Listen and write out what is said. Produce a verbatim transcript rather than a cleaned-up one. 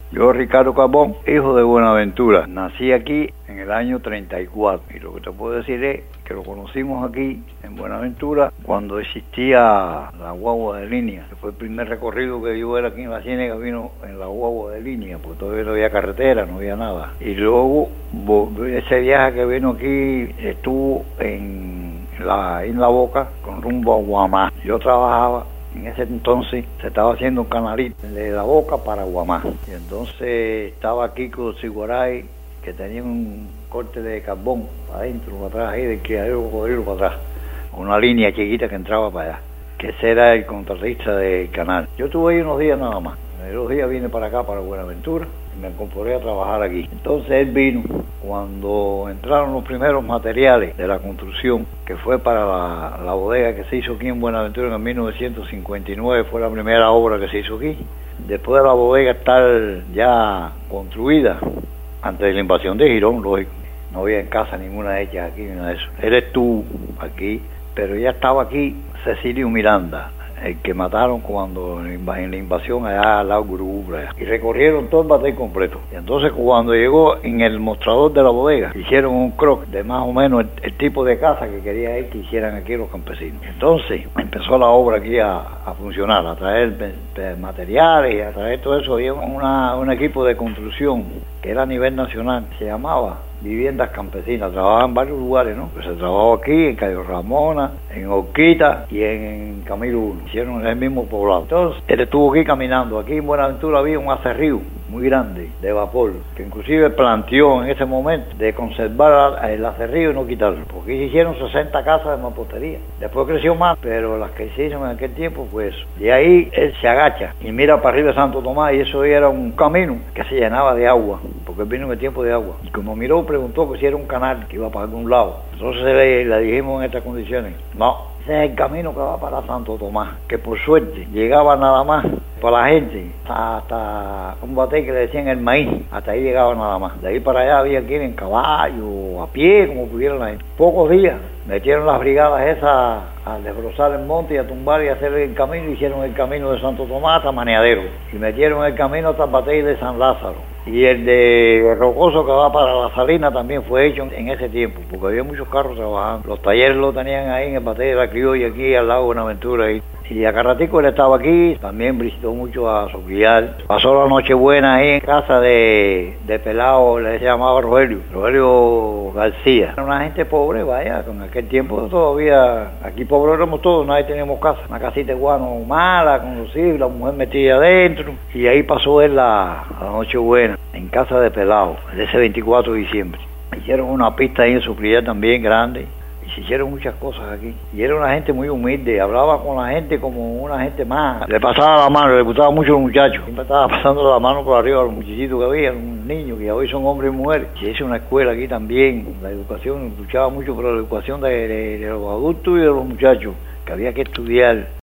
Yo, Ricardo Carbón, hijo de Buenaventura, nací aquí en el año treinta y cuatro y lo que te puedo decir es que lo conocimos aquí en Buenaventura cuando existía la guagua de línea, que fue el primer recorrido que yo era aquí en la Ciénega, vino en la guagua de línea, porque todavía no había carretera, no había nada. Y luego ese viaje que vino aquí estuvo en la, en la Boca con rumbo a Guamá. Yo trabajaba. En ese entonces se estaba haciendo un canalito de la Boca para Guamá. Y entonces estaba Kiko Siguaray, que tenía un corte de carbón para adentro, para atrás, ahí del criadero cocodrilo para atrás, con una línea chiquita que entraba para allá, que ese era el contratista del canal. Yo estuve ahí unos días nada más. En los días vine para acá, para Buenaventura, y me incorporé a trabajar aquí. Entonces él vino cuando entraron los primeros materiales de la construcción, que fue para la, la bodega que se hizo aquí en Buenaventura en mil novecientos cincuenta y nueve, fue la primera obra que se hizo aquí. Después de la bodega estar ya construida, antes de la invasión de Girón, lógico, no había en casa ninguna hecha aquí, ni nada de eso. Él estuvo aquí, pero ya estaba aquí Cecilio Miranda, el que mataron cuando en la invasión allá al lado de Gurugubra, y recorrieron todo el batey completo. Y entonces cuando llegó en el mostrador de la bodega, hicieron un croquis de más o menos el, el tipo de casa que quería él que hicieran aquí los campesinos. Entonces empezó la obra aquí a, a funcionar, a traer materiales y a traer todo eso. Había una, un equipo de construcción que era a nivel nacional, se llamaba Viviendas Campesinas, trabajaba en varios lugares, ¿no? Pues se trabajó aquí, en Cayo Ramona, en Orquita y en Camilo uno, hicieron en el mismo poblado. Entonces, él estuvo aquí caminando, aquí en Buenaventura había un acerrío muy grande de vapor, que inclusive planteó en ese momento de conservar el acerrío y no quitarlo, porque aquí se hicieron sesenta casas de mampostería. Después creció más, pero las que se hicieron en aquel tiempo fue eso. De ahí él se agacha y mira para arriba de Santo Tomás, y eso era un camino que se llenaba de agua, porque él vino en el tiempo de agua. Y como miró, preguntó que si era un canal que iba para algún lado. Entonces le, le dijimos en estas condiciones: no, ese es el camino que va para Santo Tomás, que por suerte llegaba nada más para la gente hasta un batey que le decían el maíz, hasta ahí llegaba nada más. De ahí para allá había que ir en caballo, a pie, como pudieran la gente. Pocos días metieron las brigadas esas a desbrozar el monte y a tumbar y a hacer el camino. Hicieron el camino de Santo Tomás hasta Maneadero y metieron el camino hasta el batey de San Lázaro. Y el de Rocoso que va para la Salina también fue hecho en ese tiempo, porque había muchos carros trabajando. Los talleres lo tenían ahí en el batey de la Criolla, aquí al lado de Buenaventura. Y, y a Carratico él estaba aquí, también visitó mucho a Socrial. Pasó la Nochebuena ahí en casa de, de Pelao, le llamaba Rogelio, Rogelio García. Era una gente pobre, vaya, con aquel tiempo todavía, aquí pobres éramos todos, nadie teníamos casa. Una casita de guano mala, con los hijos, la mujer metida adentro. Y ahí pasó él la, la Nochebuena en casa de Pelao, de ese veinticuatro de diciembre. Hicieron una pista ahí en Socrial también grande, y se hicieron muchas cosas aquí. Y era una gente muy humilde, hablaba con la gente como una gente más. Le pasaba la mano, le gustaba mucho a los muchachos. Siempre estaba pasando la mano por arriba a los muchachitos que había, unos niños que hoy son hombres y mujeres. Se hizo una escuela aquí también, la educación, luchaba mucho por la educación de, de, de los adultos y de los muchachos, que había que estudiar.